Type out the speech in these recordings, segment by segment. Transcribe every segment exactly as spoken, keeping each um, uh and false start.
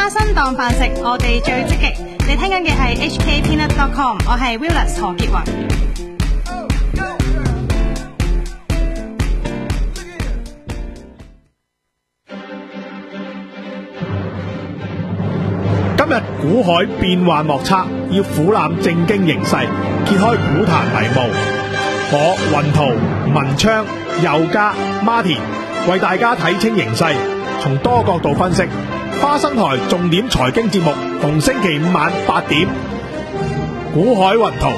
花生當飯食，我哋最積極。你聽緊嘅係 H K Peanut dot com， 我係 Willis 何潔雲。 今日股海變幻莫測，要俯瞰政經形勢，揭開股壇迷霧。我雲圖、文昌、佑嘉、Martin 為大家睇清形勢，從多角度分析。花生台重點財經節目，逢星期五晚八點，股海雲圖。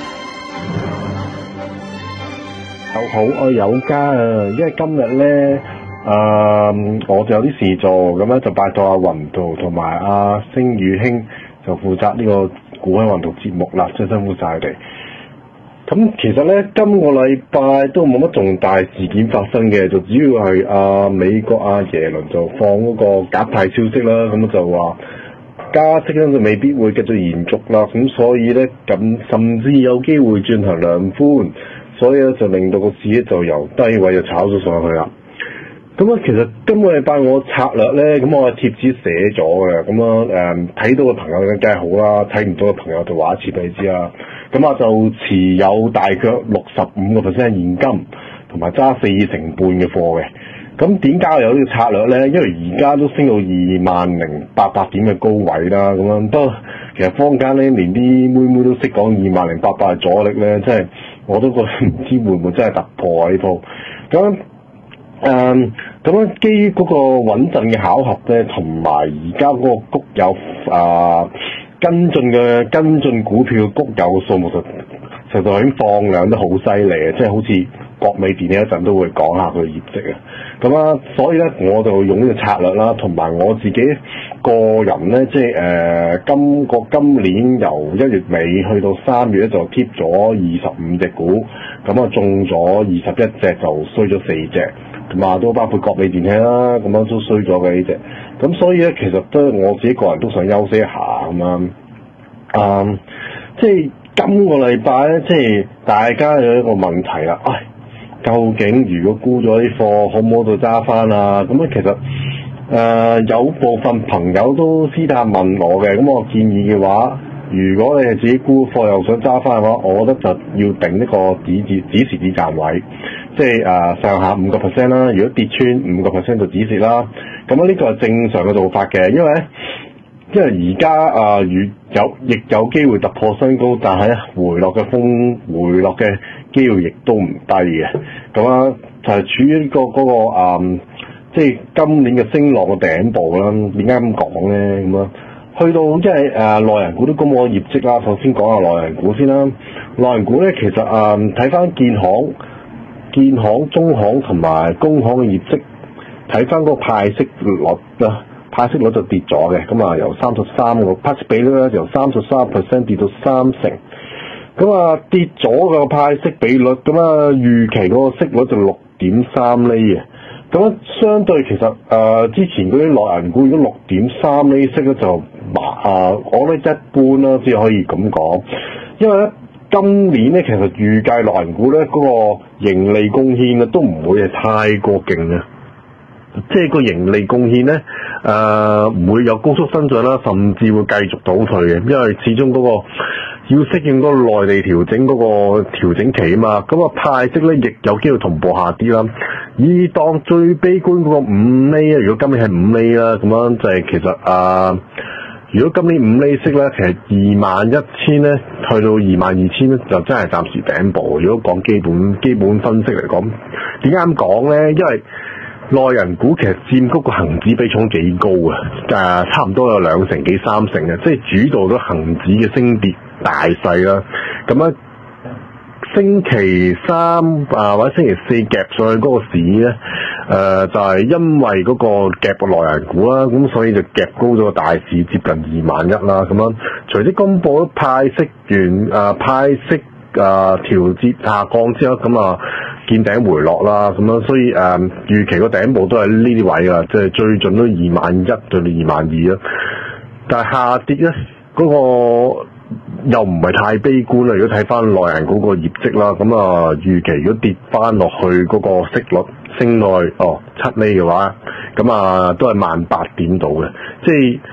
好好，我有家啊，因為今日咧，誒、呃，我就有啲事做，咁咧就拜託阿雲圖同埋阿星宇兄就負責呢個股海雲圖節目啦，真係辛苦晒佢哋。咁其實咧，今個禮拜都冇乜重大事件發生嘅，就主要係啊美國阿耶倫就放嗰個鴿派消息啦，咁就話加息咧就未必會繼續延續啦，咁所以咧咁甚至有機會進行量寬，所以咧就令到個市咧就由低位就炒咗上去啦。咁啊，其實今個禮拜我策略咧，咁我貼紙寫咗嘅，咁啊誒睇到嘅朋友梗係好啦，睇唔到嘅朋友就話一次俾你知啦。咁啊就持有大約六十五個 percent 現金，同埋揸四成半嘅貨嘅。咁點解有呢個策略咧？因為而家都升到二萬零八百點嘅高位啦，咁樣不過其實坊間咧連啲妹妹都識講二萬零八百係阻力咧，即係我都覺得唔知會唔會真係突破啊呢鋪。咁誒咁樣基於嗰個穩陣嘅巧合咧，同埋而家嗰個谷友啊。呃跟進嘅跟進股票嘅谷友嘅數目實實在已經放量都好犀利啊！即係好似國美電呢一陣都會講下佢嘅業績啊。咁啊，所以咧我就用呢個策略啦，同埋我自己個人咧，即係誒、呃、今個今年由一月尾去到三月咧就 keep 咗二十五隻股，咁啊中咗二十一隻就衰咗四隻。咁啊，都包括國美電器啦，咁樣都衰咗嘅呢隻。咁所以咧，其實都我自己個人都想休息一下咁樣。啊、嗯，即係今個禮拜咧，即係大家有一個問題啦。唉，究竟如果沽咗啲貨，可唔可以再揸翻啊？咁咧，其實誒、呃、有部分朋友都私底下問我嘅，咁我建議嘅話，如果你係自己沽貨又想揸翻嘅話，我覺得就要定一個指指指示止賺位。即係誒、呃、上下五個 percent 啦，如果跌穿五個 percent 就止蝕啦。咁啊呢個係正常嘅做法嘅，因為咧，因為而家啊與有亦有機會突破新高，但係回落嘅風回落嘅機會亦都唔低嘅。咁啊就係、是、處於呢、這個嗰、那個啊、呃，即係今年嘅升浪嘅頂部啦。點解咁講咧？咁啊，去到即係誒內銀股都公佈咗業績啦。首先講下內銀股先啦。內銀股咧其實啊睇翻建行。建行、中行同埋工行嘅業績，睇翻嗰個派息率啦，派息率就跌咗嘅，咁啊由三十三個派息比率咧由三十三 percent 跌到三成，咁啊跌咗個派息比率，咁啊預期嗰個息率就六點三厘嘅，咁相對其實誒、呃、之前嗰啲內銀股如果六點三厘息咧就啊我覺得一般啦，只可以咁講，因為咧。今年咧，其實預計內銀股咧嗰、那個盈利貢獻啊，都唔會係太過勁啊。即係個盈利貢獻咧，誒、呃、唔會有高速增長啦，甚至會繼續倒退嘅，因為始終嗰、那個要適應嗰個內地調整嗰個調整期啊嘛。咁啊派息咧亦有機會同步下跌啦。以當最悲觀嗰個五厘啊，如果今年係五厘啦，咁樣就係其實啊。呃如果今年五厘息咧，其實二萬一千咧，去到二萬二千咧，就真係暫時頂部。如果講基本基本分析嚟講，點解咁講咧？因為內銀股其實佔嗰個恆指比重幾高啊，誒差唔多有兩成幾三成嘅，即係主導咗恆指嘅升跌大細啦。咁樣星期三啊或者星期四夾上去嗰個市咧。誒、呃、就係、是、因為嗰個夾個內銀股啦，咁所以就夾高咗個大市接近二萬一啦，咁樣隨即公佈咗派息完誒、呃、派息誒、呃、調節下降之後，咁啊見頂回落啦，咁樣所以誒、呃、預期個頂部都係呢啲位啊，即係最盡都二萬一對到二萬二啦，但係下跌咧嗰、那個又唔係太悲觀啦。如果睇翻內銀嗰個業績啦，咁啊預期如果跌翻落去嗰個息率升落去哦七厘嘅話，咁啊都係萬八點度嘅，即係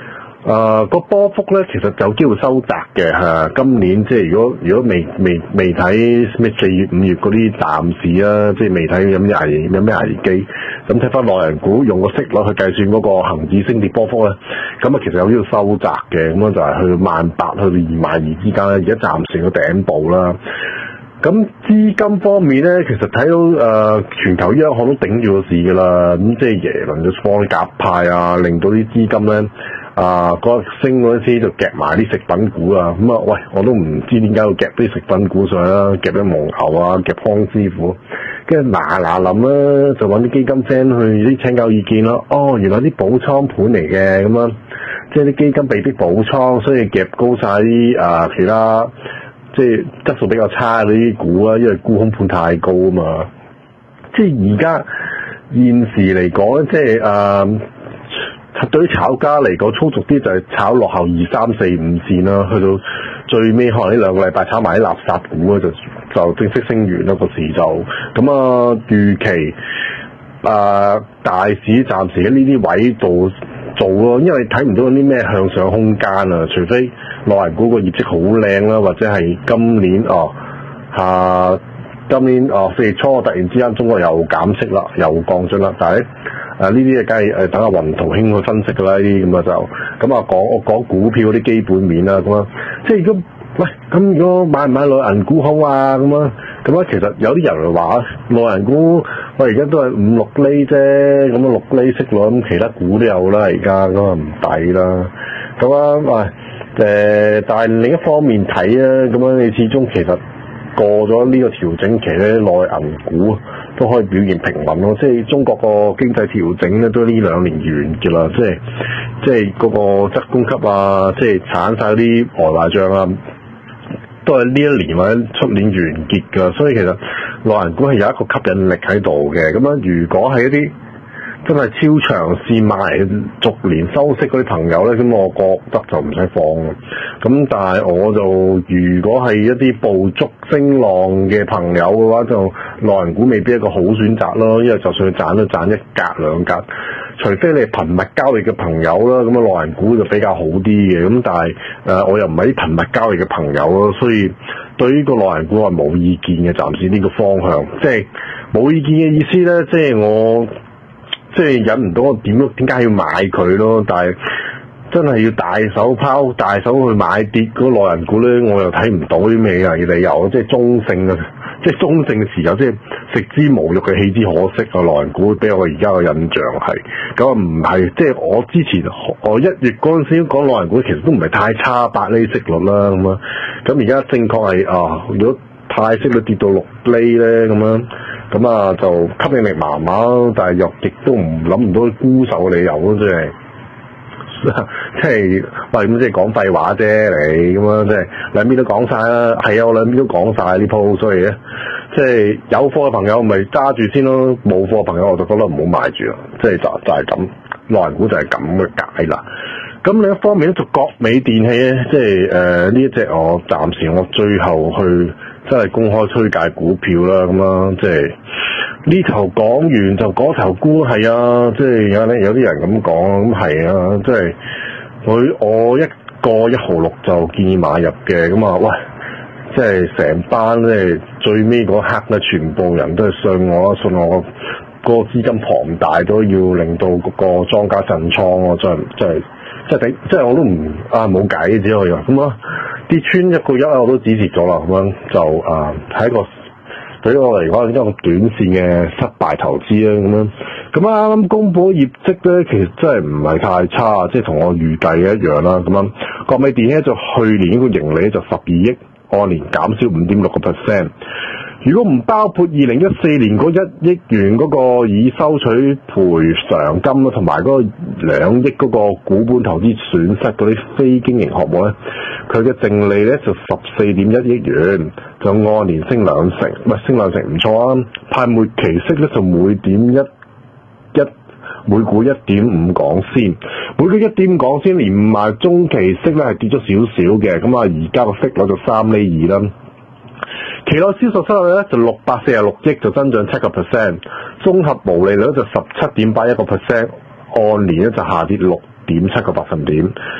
誒個波幅咧，其實有機會收窄嘅嚇。今年即係如果如果未未未睇咩四月五月嗰啲暫時啊，即係未睇有咩危有咩危機，咁睇翻內銀股用個息率去計算嗰個恆指升跌波幅咧，咁啊其實有機會收窄嘅，咁樣就係去萬八去到二萬二之間咧，而家暫時個頂部啦。咁資金方面咧，其實睇到誒、呃、全球央行都頂住個市㗎啦，咁即係耶倫就放啲鴿派啊，令到啲資金咧。啊！嗰、那個、升嗰陣時就夾埋啲食品股啊，咁啊喂，我都唔知點解要夾啲食品股上去啦，夾啲蒙牛啊，夾康師傅，跟住嗱嗱臨啦，就揾啲基金 friend 去啲請教意見咯。哦，原來啲補倉盤嚟嘅，咁樣即係啲基金被逼補倉，所以夾高晒啲啊其他即係質素比較差嗰啲股啊，因為沽空盤太高啊嘛。即係而家現時嚟講咧，即係啊。對於炒家嚟講，粗俗啲就係炒落後二三四五線啦，去到最尾可能呢兩個禮拜炒埋啲垃圾股啊，就就正式升完啦個市就咁啊。預期啊，大市暫時喺呢啲位度做咯，因為睇唔到有啲咩向上空間啊，除非內銀股個業績好靚啦，或者係今年哦下、啊、今年哦四月初突然之間中國又減息啦，又降準啦，但係。啊！呢啲嘢梗係誒等阿雲圖兄去分析㗎啦，呢啲咁啊就咁啊講我講股票嗰啲基本面啦，咁啊即係如果喂咁如果買唔買內銀股好啊咁啊咁啊其實有啲人話內銀股喂而家都係五六厘啫，咁啊六厘息率咁其他股都有啦，而家咁啊唔抵啦，咁啊喂誒，但係另一方面睇啊，咁樣你始終其實過咗呢個調整期咧，內銀股都可以表現平穩咯，即係中國個經濟調整咧，都呢兩年完結啦，即係即係嗰個質供給啊，即係產晒啲外壞帳啊，都係呢一年或者出年完結㗎，所以其實內銀股係有一個吸引力喺度嘅。咁樣如果係一啲真係超長線買逐年收息嗰啲朋友咧，咁我覺得就唔使放。咁但係我就如果係一啲捕捉升浪嘅朋友嘅話，就內銀股未必係一個好選擇咯。因為就算佢賺都賺一格兩格，除非你係頻密交易嘅朋友啦，咁啊內銀股就比較好啲嘅。咁但係誒、呃、我又唔係啲頻密交易嘅朋友咯，所以對於個內銀股係冇意見嘅。暫時呢個方向，即係冇意見嘅意思咧，即係我。即係忍唔到，我點點解要買佢咯？但係真係要大手拋、大手去買跌嗰個內銀股咧，我又睇唔到啲咩嘅理由，即係中性啊！即係中性嘅時候，即係食之無肉嘅棄之可惜啊！內銀股俾我而家嘅印象係咁啊，唔係即係我之前我一月嗰陣時講內銀股其實都唔係太差，八厘息率啦咁啊，咁而家正確係啊，如果派息率跌到六厘咧咁樣。咁啊，就吸引力麻麻，但係又亦都唔諗唔到沽售嘅理由咯，即係即係喂咁即係講廢話啫，你咁樣即係兩邊都講晒啦，係啊，我兩邊都講晒呢鋪，所以咧即係有貨嘅朋友咪揸住先咯，冇貨嘅朋友我就覺得唔好買住啦，即係就就係咁，內銀股就係咁嘅解啦。咁另一方面咧，就國美電器咧，即係誒呢一隻我暫時我最後去。真係公開推介股票啦，咁啦，即係呢頭講完就嗰頭沽係啊，即係有咧有啲人咁講，咁係啊，即係佢我一個一毫六就建議買入嘅，咁啊，喂，即係成班咧最尾嗰刻咧，全部人都係信我，信我個資金龐大都要令到嗰個莊家震倉咯，真係真係即係頂，即係我都唔啊冇計只可以話咁啊。跌穿一個一啊，我都止蝕咗啦，咁樣就啊，係、呃、一個對於我嚟講，一個短線嘅失敗投資啦，咁樣。咁啱啱公佈業績咧，其實真係唔係太差，即係同我預計嘅一樣啦，咁樣。國美電器就去年呢個盈利就十二億，按年減少五點六個 percent。如果唔包括二零一四年嗰一億元嗰個已收取賠償金啦，同埋嗰個兩億嗰個股本投資損失嗰啲非經營項目咧，佢嘅淨利咧就十四點一億元，就按年升兩成，唔係升兩成唔錯啊！派末期息咧就每點一一每股一點五港仙，每股一點五港仙，連埋中期息咧係跌咗少少嘅，咁啊而家個息率就三厘二啦。期內銷售收入咧就六百四十六億，就增長七個 percent， 綜合毛利率就十七點八一個 percent， 按年咧就下跌六點七個百分點。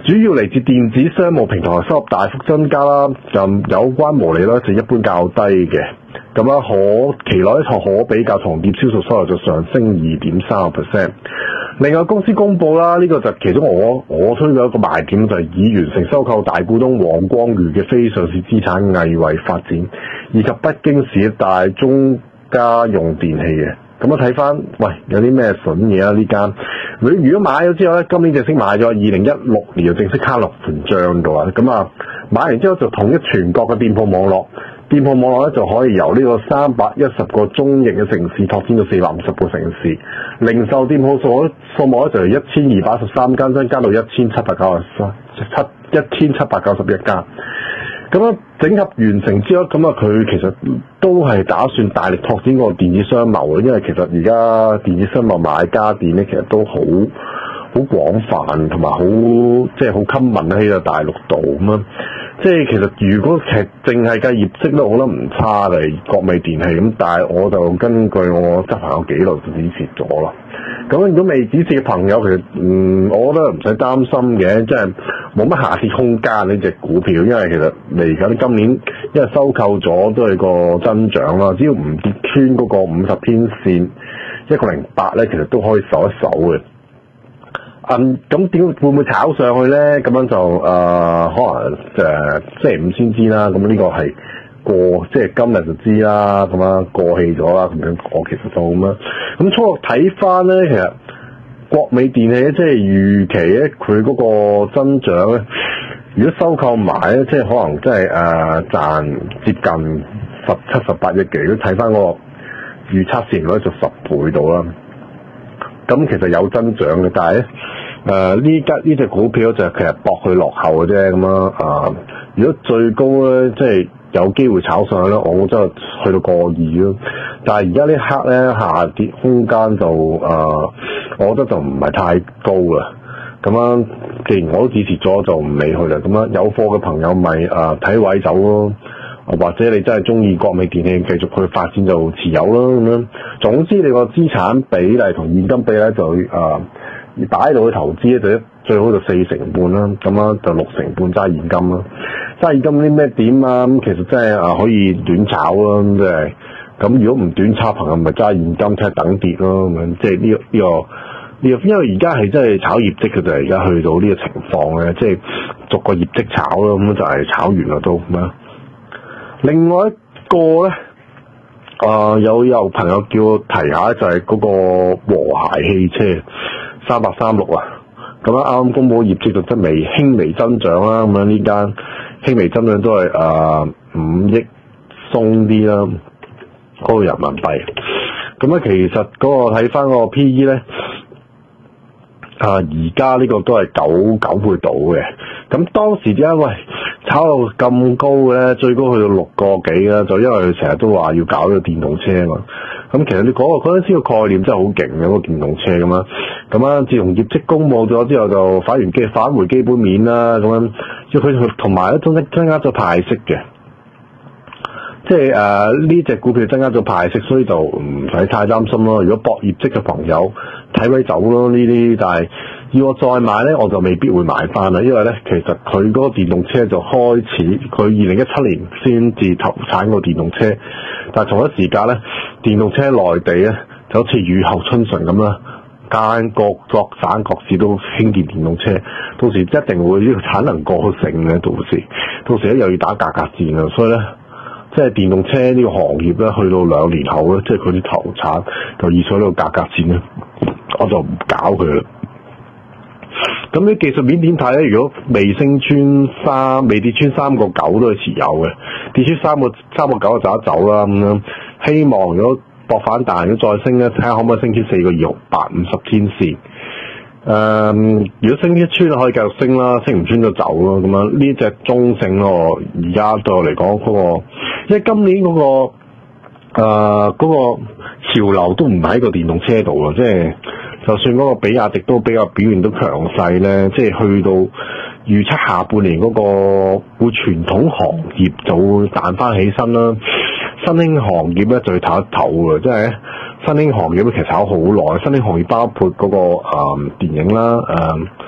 主要嚟自電子商務平台收入大幅增加啦，就有關毛利率就一般較低嘅。咁啊，可期內一項可比較同業銷售收入就上升二點三個 percent。另外公司公佈啦，呢、這個就其中我我推嘅一個賣點就係已完成收購大股東黃光裕嘅非上市資產藝惠發展，以及北京市大中家用電器嘅。咁啊睇翻，喂有啲咩筍嘢啊呢間？如果買咗之後咧，今年正式買咗，二零一六年就正式卡落盤帳度啊！咁啊買完之後就統一全國嘅店鋪網絡。店鋪網絡咧就可以由呢個三百一十個中型嘅城市拓展到四百五十個城市，零售店鋪數數目咧就由一千二百一十三間增加到一千七百九十三七一千七百九十一間。咁樣整合完成之後，咁啊佢其實都係打算大力拓展個電子商貿嘅，因為其實而家電子商貿買家電咧，其實都好好廣泛同埋好即係好 common 喺個大陸度咁樣。即係其實如果其實淨係計業績都我覺得唔差嘅國美電器咁，但係我就根據我執行嘅記錄就止蝕咗啦。咁如果未止蝕嘅朋友，其實嗯，我覺得唔使擔心嘅，即係冇乜下跌空間呢隻股票，因為其實嚟緊今年因為收購咗都係個增長啦，只要唔跌穿嗰個五十天線一個零八咧，其實都可以守一守嘅。嗯，咁點會唔會炒上去咧？咁樣就誒、呃，可能誒星期五先知啦。咁呢個係過，即係今日就知啦。咁樣過氣咗啦，咁樣我其實就咁樣。咁初落睇翻咧，其實國美電器咧，即係預期咧，佢嗰個增長咧，如果收購埋咧，即係可能即係誒賺接近十七十八億嘅。如果睇翻嗰個預測市盈率就十倍到啦。咁其實有增長嘅，但係咧誒呢家呢隻股票就其實搏佢落後嘅啫咁樣啊。如果最高咧，即係有機會炒上去咧，我真係去到過二咯。但係而家呢刻咧下跌空間就誒、呃，我覺得就唔係太高啦。咁樣既然我都止蝕咗，就唔理佢啦。咁樣有貨嘅朋友咪誒睇位走咯。或者你真係中意國美電器繼續去發展就持有啦咁樣。總之你個資產比例同現金比例就誒擺喺度去投資咧，就最好就四成半啦，咁樣就六成半揸現金啦。揸現金啲咩點啊？咁其實真係誒可以短炒啦，咁即係咁如果唔短炒朋友咪揸現金睇下等跌咯，咁樣即係呢個呢個呢個，因為而家係真係炒業績嘅就係而家去到呢個情況咧，即係逐個業績炒咯，咁就係炒完啦都咁樣。另外一個咧，啊、呃、有有朋友叫我提下就係嗰個和諧汽車三八三六啊，咁樣啱啱公佈業績就真微輕微增長啦，咁樣呢間輕微增長都係啊五億鬆啲啦，嗰、那個人民幣。咁咧其實嗰個睇翻嗰個 P E 咧，啊而家呢個都係九九倍到嘅。咁當時點解喂炒到咁高嘅咧？最高去到六個幾啦，就因為佢成日都話要搞呢個電動車啊嘛。咁其實你講個嗰陣時個概念真係好勁嘅，嗰個電動車咁樣。咁啊，自從業績公佈咗之後，就反完基返回基本面啦。咁樣，即係佢同埋咧增增加咗派息嘅。即係誒呢隻股票增加咗派息，所以就唔使太擔心咯。如果博業績嘅朋友睇位走咯呢啲，但係要我再買咧，我就未必會買翻啦。因為咧，其實佢嗰個電動車就開始，佢二零一七年先至投產個電動車，但係同一時間咧，電動車內地咧就好似雨後春筍咁啦，間各各省各市都興建電動車，到時一定會呢個產能過剩嘅，到時到時咧又要打價格戰啊，所以咧。即係電動車呢個行業咧，去到兩年後咧，即係佢啲投產就以取呢個價格戰咧，我就唔搞佢啦。咁你技術面點睇咧？如果未升穿三，未跌穿三個九都係持有嘅，跌穿三個三個九就走一走啦咁樣。希望如果搏反彈，如果再升咧，睇下可唔可以升穿四個二毫八五十天線。誒、嗯，如果升一穿可以繼續升啦，升唔穿就走咯。咁樣呢隻中性咯，而家對我嚟講嗰個。因為今年嗰、那個誒嗰、呃那個潮流都唔喺個電動車度啊，即係就算嗰個比亞迪都比較表現都強勢咧，即係去到預測下半年嗰個會傳統行業就會彈翻起身啦，新興行業咧就要唞一唞嘅，即係新興行業咧其實炒好耐，新興行業包括嗰、那個誒、呃、電影啦、誒、呃、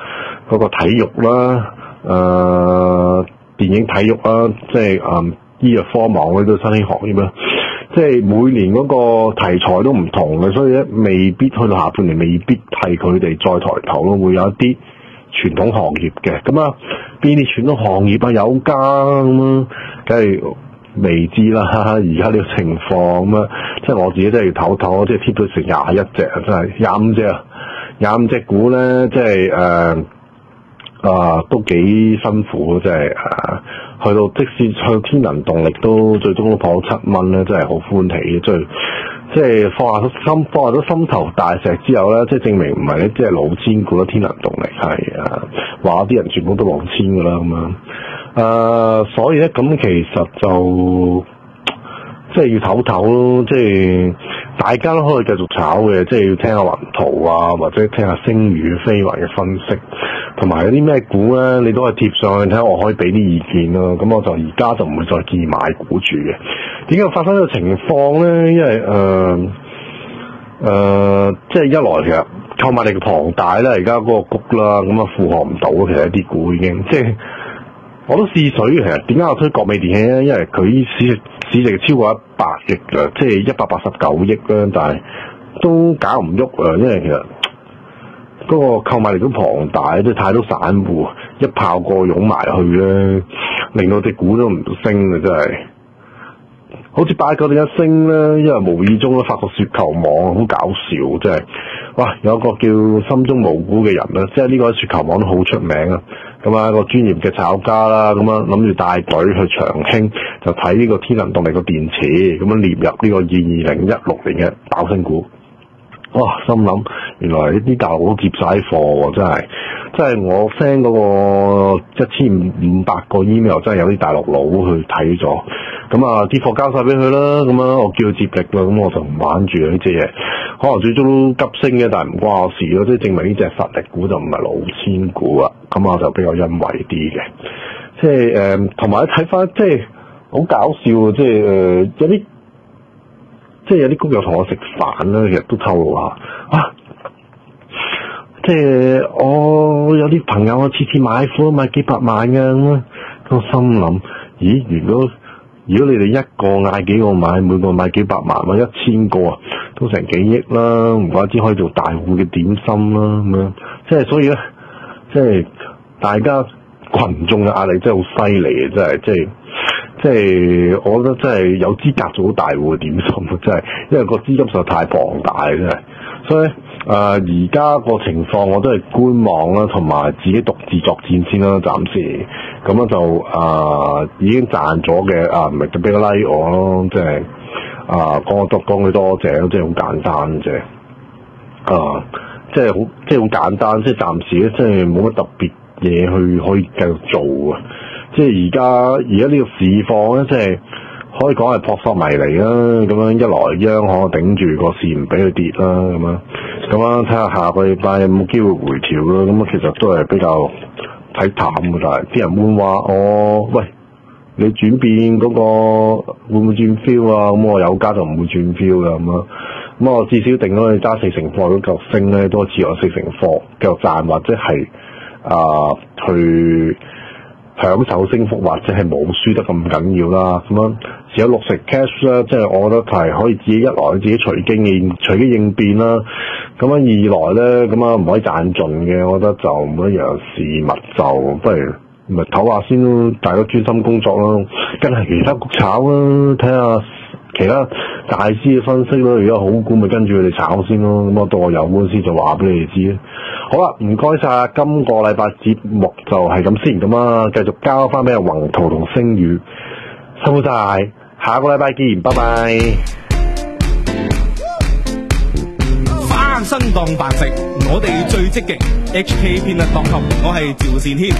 嗰個體育啦，誒、呃、電影體育啦，即係誒醫藥科網嗰啲都新興行業啦。即係每年嗰個題材都唔同嘅，所以咧未必去到下半年，未必係佢哋再抬頭咯，會有一啲傳統行業嘅。咁啊，邊啲傳統行業啊有家咁啊，梗係未知啦。而家呢個情況咁啊，即係我自己真係要唞唞，即係貼到成廿一隻啊，真係廿五隻啊，廿五隻股咧，即係誒啊都幾辛苦，即係誒。去到即使去到天能動力都最終都破七蚊咧，真係好歡喜嘅，即係即係放下心放下咗心頭大石之後咧，即係證明唔係咧，即係老千股啦，天能動力係啊，話啲人全部都老千噶啦咁樣，誒、呃，所以咧咁其實就即係要唞唞咯，即係大家都可以繼續炒嘅，即係要聽下雲圖啊，或者聽下星宇飛雲嘅分析。同埋有啲咩股咧，你都係貼上去睇下，我可以俾啲意見咯。咁我就而家就唔會再建議買股住嘅。點解發生呢個情況咧？因為誒誒、呃呃，即係一來其實購買力龐大啦，而家嗰個谷啦，咁啊負荷唔到，其實啲股已經即係我都試水。其實點解我推國美電器咧？因為佢市市值超過一百億嘅，即係一百八十九億啦，但係都搞唔喐啊，因為其實。嗰個購買力都龐大，即係太多散戶一炮過湧埋去咧，令到隻股都唔升啊！真係，好似八九點一升咧，因為無意中咧發覺雪球網好搞笑，真係，哇！有一個叫心中無辜嘅人啦，即係呢個雪球網都好出名啊！咁啊，一個專業嘅炒家啦，咁啊諗住帶隊去長興，就睇呢個天能動力個電池，咁樣列入呢個二二零一六年嘅爆升股。哇！心諗原來呢啲大陸都接晒貨喎，真係，真係我 send 嗰個一千五百個 email， 真係有啲大陸佬去睇咗，咁啊啲貨交晒俾佢啦，咁啊我叫佢接力啦，咁我就唔玩住呢隻嘢，可能最終都急升嘅，但係唔關我事咯，即係證明呢隻實力股就唔係老千股啊，咁我就比較欣慰啲嘅，即係誒同埋睇翻即係好搞笑，即係誒、呃、有啲。即係有啲工友同我食飯啦，其實都透露下，啊，即係我有啲朋友啊，次次買貨買幾百萬嘅咁啊，我心諗，咦，如果如果你哋一個嗌幾個買，每個買幾百萬或一千個啊，都成幾億啦，唔怪之可以做大戶嘅點心啦咁樣，即係所以咧，即係大家群眾嘅壓力真係好犀利嘅，真係即係。即係我覺得真係有資格做到大戶嘅點心，真係，因為個資金實在太龐大，真係。所以誒，而家個情況我都係觀望啦，同埋自己獨自作戰先啦，暫時。咁樣就誒、呃、已經賺咗嘅啊，唔係就俾個 like 我咯，即係啊講我多講佢多謝，即係好簡單啫。啊，即係好即係好簡單，即係暫時咧，即係冇乜特別嘢去可以繼續做啊。即係而家而家呢個市況咧，即係可以講係撲朔迷離啦。咁樣一來央行頂住個市唔俾佢跌啦，咁樣咁樣睇下下個禮拜有冇機會回調啦。咁啊，其實都係比較睇淡嘅，但係啲人會話我喂，你轉變嗰個會唔會轉 feel 啊？咁我有家就唔會轉 feel 嘅咁啊。咁我至少定咗你揸四成貨，如果繼續升咧，都持有四成貨繼續賺，或者係啊、呃、去。享受升幅或者係冇輸得咁緊要啦，咁樣持有六成 cash 啦，即係我覺得係可以自己一來自己隨機應隨機應變啦，咁樣二來咧咁啊唔可以賺盡嘅，我覺得就每一樣事物就不如咪唞下先咯，大家專心工作啦，跟係其他股炒啦，睇下其他大師嘅分析咯，如果好股咪跟住佢哋炒先咯，咁我到我有本事就話俾你哋知。好啦，唔該晒，今個禮拜節目就係咁先咁啊，繼續交翻俾阿宏圖同星宇，辛苦晒，下個禮拜見，拜拜。 翻身當飯食，我哋最積極 H K Peanut dot com， 我係趙善軒。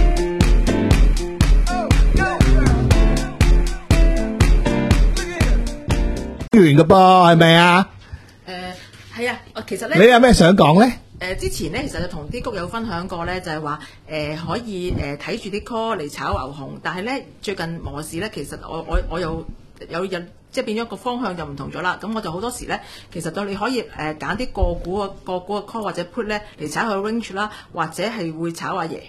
完噶噃，係咪啊？ 誒，係啊，其實咧， 你有咩想講咧？ 誒，之前咧，其實就同啲谷友分享過咧，就係話誒可以誒睇住啲 call 嚟炒牛熊，但係咧最近磨市咧，其實我我我又有有即係變咗個方向就唔同咗啦。咁我就好多時咧，其實對你可以誒揀啲個股個個股嘅 call 或者 put 咧嚟炒佢 range 啦，或者係會炒阿爺。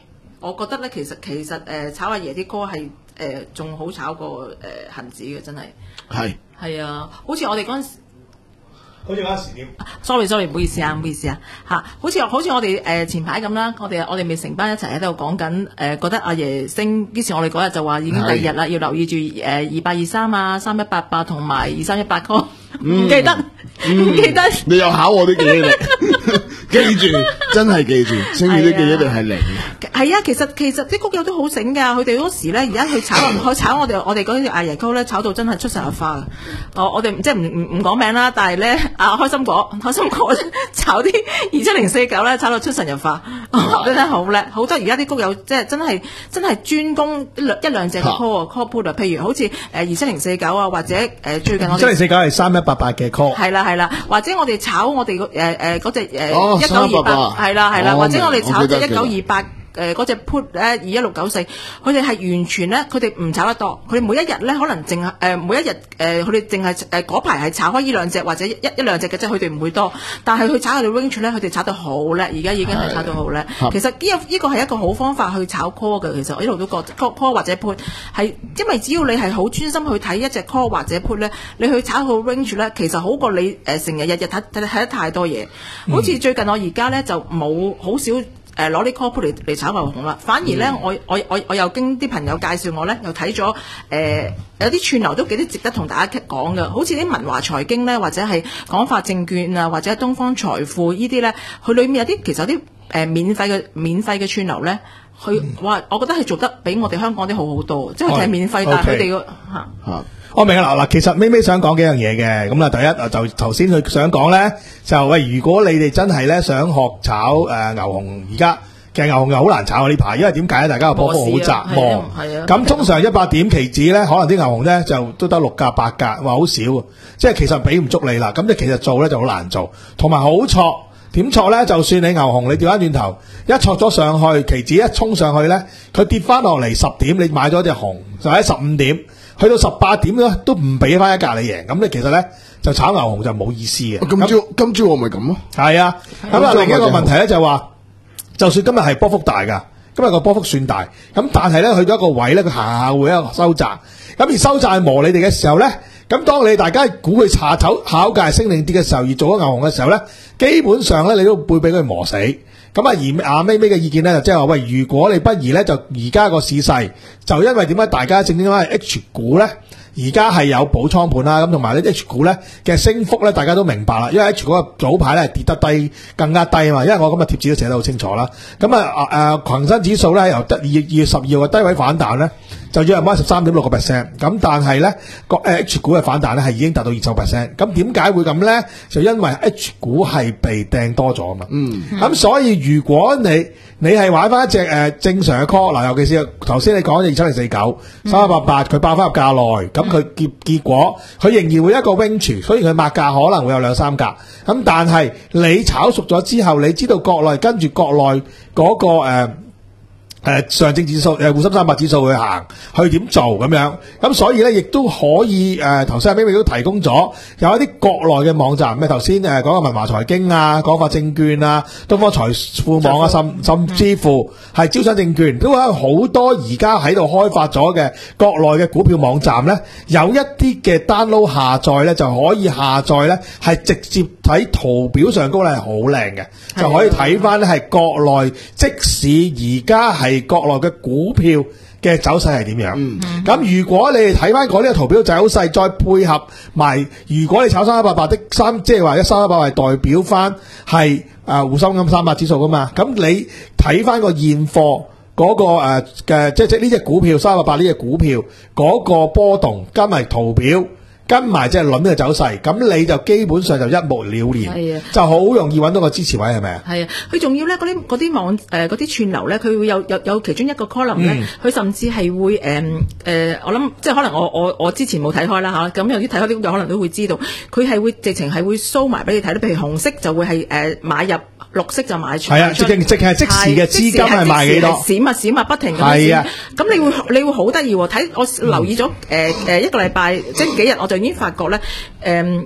我覺得咧，其實其實誒、呃、炒阿爺啲歌係誒仲好炒過誒恒指嘅，真係係係啊，好似我哋嗰陣時。 好似嗰時點 sorry sorry 唔好意思啊，唔好意思啊嚇，好似好似我哋誒、呃、前排咁啦，我哋我哋咪成班一齊喺度講緊誒，覺得阿爺升，於是我哋嗰日就話已經第二日啦，要留意住誒二八二三啊、三一八八同埋二三一八 call，唔記得唔、嗯、記得， 你又考我啲記憶力，記住真係記住，星宇啲記憶力係零。 係啊，其實其實啲谷友都好醒㗎，佢哋嗰時咧而家去炒去炒我哋我哋嗰啲阿爺曲咧，炒到真係出神入化㗎。我我哋即係唔唔唔講名啦，但係咧啊開心果開心果炒啲二七零四九咧，炒到出神入化，真係好叻。好多而家啲谷友即係真係真係專攻一兩一兩隻嘅 call call put 啊，譬如好似誒二七零四九啊，或者誒、呃、最近我哋二七零四九係三一八八嘅 call， 係啦係啦，或者我哋炒我哋誒誒嗰隻誒一九二八係啦係啦，或者我哋炒隻一九二八。誒嗰隻 put 咧二一六九四，佢哋係完全咧，佢哋唔炒得多，佢哋每一日咧可能淨係誒每一日誒，佢哋淨係誒嗰排係炒開呢兩隻或者一一兩隻嘅啫，佢哋唔會多。但係佢炒佢哋 range 咧，佢哋炒得好叻，而家已經係炒到好叻。其實呢個呢個係一個好方法去炒 call 嘅。其實我一路都覺得 call 或者 put 係，因為只要你係好專心去睇一隻 call 或者 put 咧，你去炒佢 range 咧，其實好過你誒成日日日睇睇睇得太多嘢。好似最近我而家咧就冇好少。誒攞啲 call put 嚟嚟炒牛熊啦，反而咧、嗯、我我我我又經啲朋友介紹我咧，又睇咗誒有啲串流都幾啲值得同大家講嘅，好似啲文華財經咧，或者係廣發證券啊，或者東方財富呢啲咧，佢裏面有啲其實有啲誒、呃、免費嘅免費嘅串流咧，佢哇，我覺得係做得比我哋香港啲好好多，即係佢係免費，但係佢哋個嚇嚇。 我明啦，嗱，其實咪咪想講幾樣嘢嘅，咁啦，第一就頭先佢想講咧，就喂，如果你哋真係咧想學炒誒、呃、牛熊，而家其實牛熊又好難炒啊呢排，因為點解咧？大家個波幅好窄，望，咁通常一百點期指咧，可能啲牛熊咧就都得六格八格，話好少，即係其實俾唔足你啦。咁你其實做咧就好難做，同埋好錯，點錯咧？就算你牛熊，你調翻轉頭一錯咗上去，期指一衝上去咧，佢跌翻落嚟十點，你買咗隻熊就喺十五點。去到十八點咧，都唔俾翻一格你贏，咁你其實咧就炒牛熊就冇意思嘅。 今朝今朝我咪咁咯。係啊，咁啊另一個問題咧就話，就算今日係波幅大噶，今日個波幅算大，咁但係咧去到一個位咧，佢下下會一個收窄，咁而收窄磨你哋嘅時候咧，咁當你大家估佢查走考價升定跌嘅時候，而做咗牛熊嘅時候咧，基本上咧你都會俾佢磨死。咁啊，而阿咪咪嘅意見咧，就即係話喂，如果你不如咧，就而家個市勢，就因為點解大家正正因為 H 股咧，而家係有補倉盤啦，咁同埋呢 H 股咧嘅升幅咧，大家都明白啦，因為 H 股個早排咧跌得低，更加低啊嘛，因為我今日貼紙都寫得好清楚啦。咁啊誒，恆生指數咧由得二月十二號嘅低位反彈咧，就約係十三點六個 percent， 咁但係咧個 H 股嘅反彈咧係已經達到二十 percent， 咁點解會咁咧？就因為 H 股係被掟多咗啊嘛。嗯，咁所以如果你你係玩翻一隻誒、呃、正常嘅 call， 嗱，尤其是頭先你講嘅二七零四九、三一八八，佢爆翻入價內，咁佢結結果佢仍然會一個 range，雖然佢抹價可能會有兩三格，咁但係你炒熟咗之後，你知道國內跟住國內嗰、那個誒。呃誒、呃、上證指數誒滬深三百指數去行去點做咁樣，咁所以咧亦都可以誒頭先阿咪咪都提供咗有一啲國內嘅網站，咩頭先誒講嘅文華財經啊、廣發證券啊、東方財富網啊，甚甚至乎係招商證券，都有好多而家喺度開發咗嘅國內嘅股票網站咧，有一啲嘅 download 下載咧就可以下載咧係直接睇圖表上高咧係好靚嘅，就可以睇翻咧係國內即使而家係國內嘅股票嘅走勢係點樣？咁、嗯、如果你哋睇翻嗰啲嘅圖表走勢，再配合埋，如果你炒三一八八的三，即係話一三一八八係代表翻係誒滬深咁三百指數噶嘛？咁你睇翻個現貨嗰、那個誒嘅、呃，即係即係呢隻股票三一八八呢隻股票嗰、那個波動，加埋圖表。跟埋即係輪嘅走勢，咁你就基本上就一目了然，就好容易揾到個支持位，係咪啊？係啊，佢仲要咧嗰啲嗰啲網誒嗰啲串流咧，佢會有有有其中一個 column 咧，佢、嗯、甚至係會誒誒、呃呃，我諗即係可能我我我之前冇睇開啦嚇，咁有啲睇開啲有可能都會知道，佢係會直情係會 show 埋俾你睇咧，譬如紅色就會係誒、呃、買入。綠色就買出，係啊，直情直係即時嘅資金係賣幾多，閃啊閃啊不停咁樣。係啊，咁你會你會好得意喎！睇我留意咗誒誒一個禮拜，即係幾日我就已經發覺咧誒。呃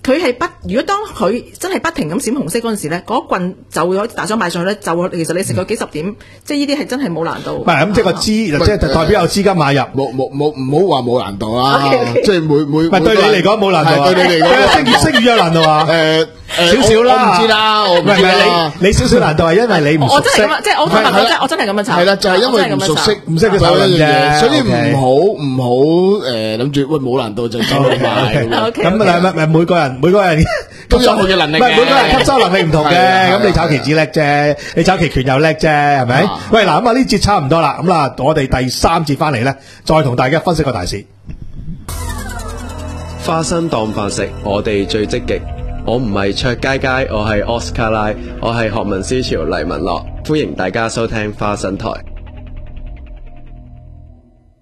佢係不，如果當佢真係不停咁閃紅色嗰陣時咧，嗰棍就咗打咗買上去咧，就其實你食咗幾十點，即係呢啲係真係冇難度。 唔係咁，即係個資，即係代表有資金買入。 冇冇冇，唔好話冇難度啦，即係每每。 唔係對你嚟講冇難度啊， 對你嚟講， 星月星月有難度啊。 誒。 少少啦， 我唔知啦，我唔知啦。 你你少少難度係因為你唔熟悉， 我真係咁啊，即係我同埋我真我真係咁樣炒。 係啦，就係因為唔熟悉， 唔識嘅手一樣， 所以唔好唔好誒諗住喂冇難度就走去買。 咁啊，咪咪每個人每個人都有佢嘅能力嘅， 唔係每個人吸收能力唔同嘅。咁你炒期指叻啫，你炒期權又叻啫，係咪？喂，嗱咁啊，呢節差唔多啦，咁啦，我哋第三節翻嚟咧，再同大家分析個大市。 花生當飯食，我哋最積極。我唔係卓佳佳，我係奧斯卡拉，我係學民思潮黎文樂，歡迎大家收聽花生台。